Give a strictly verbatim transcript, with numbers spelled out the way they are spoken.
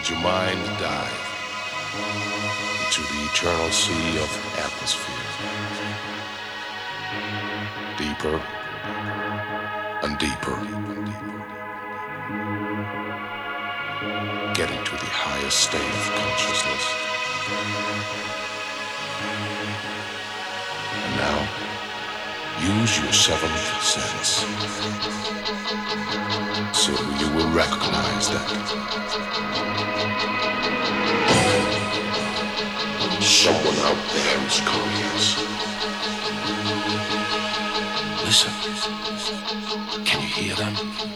Let your mind dive into the eternal sea of atmosphere. Deeper and deeper. Getting to the highest state of consciousness. And now, use your seventh sense. So you will recognize that someone out there is calling us. Listen. Can you hear them?